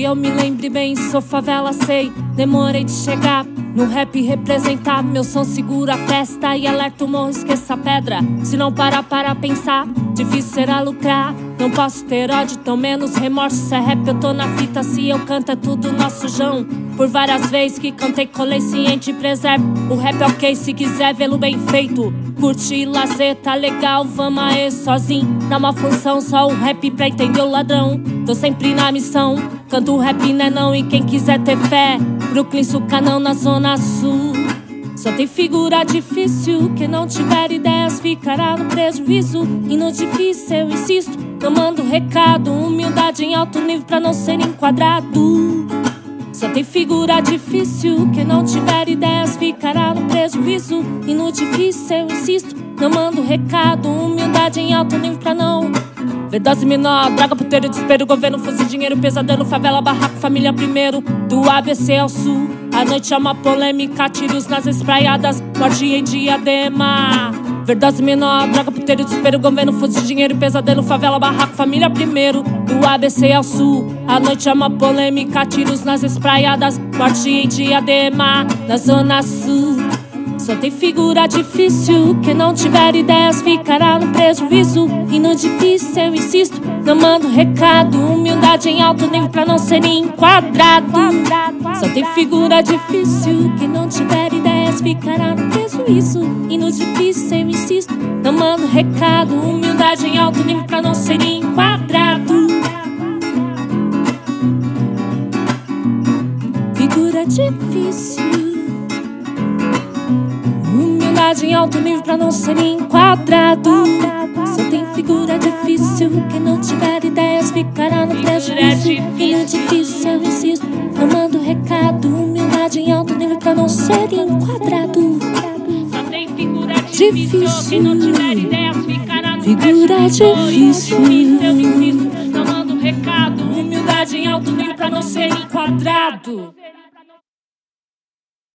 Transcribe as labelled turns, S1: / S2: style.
S1: eu me lembre bem, sou favela, sei. Demorei de chegar no rap representar. Meu som segura a festa e alerta o morro, esqueça a pedra. Se não parar para pensar, difícil será lucrar. Não posso ter ódio, tão menos remorso. Se é rap eu tô na fita, se eu canto é tudo nosso jão. Por várias vezes que cantei, colei ciente e preservo. O rap é ok, se quiser vê-lo bem feito. Curtir lazer, tá legal, vamos aí sozinho. Dá uma função, só o rap pra entender o ladrão. Tô sempre na missão, canto o rap né não. E quem quiser ter fé, Brooklyn, Sucanão na Zona Sul. Só tem figura difícil, quem não tiver ideias ficará no prejuízo. E no difícil eu insisto, eu mando recado. Humildade em alto nível pra não ser enquadrado. Só tem figura difícil, quem não tiver ideias ficará no prejuízo. E no difícil eu insisto, eu mando recado. Humildade em alto nível pra não ver dose menor, droga, puteiro, desespero, governo, fuzil, dinheiro, pesadelo, favela, barraco, família primeiro. Do ABC ao sul, a noite é uma polêmica, tiros nas espraiadas, morte em Diadema. Verdose menor, droga, puteiro, desespero, governo, fuzil, dinheiro, pesadelo, favela, barraco, família primeiro. Do ABC ao sul, a noite é uma polêmica, tiros nas espraiadas, morte em Diadema, na Zona Sul. Só tem figura difícil, quem não tiver ideias ficará no prejuízo. E no difícil eu insisto, eu mando recado. Humildade em alto nível pra não ser enquadrado. Só tem figura difícil, quem não tiver ideias ficará no prejuízo. E no difícil eu insisto, eu mando recado. Humildade em alto nível pra não ser enquadrado. Figura difícil, humildade em alto nível pra não ser enquadrado. Só tem figura difícil, quem não tiver ideias ficará no prejuízo. E no difícil eu insisto, eu mando recado. Humildade em alto nível pra não ser enquadrado.
S2: Só tem figura difícil, quem não tiver ideias ficará no
S1: figura difícil.
S2: Eu insisto, eu mando recado.
S1: Humildade em alto nível pra não ser enquadrado.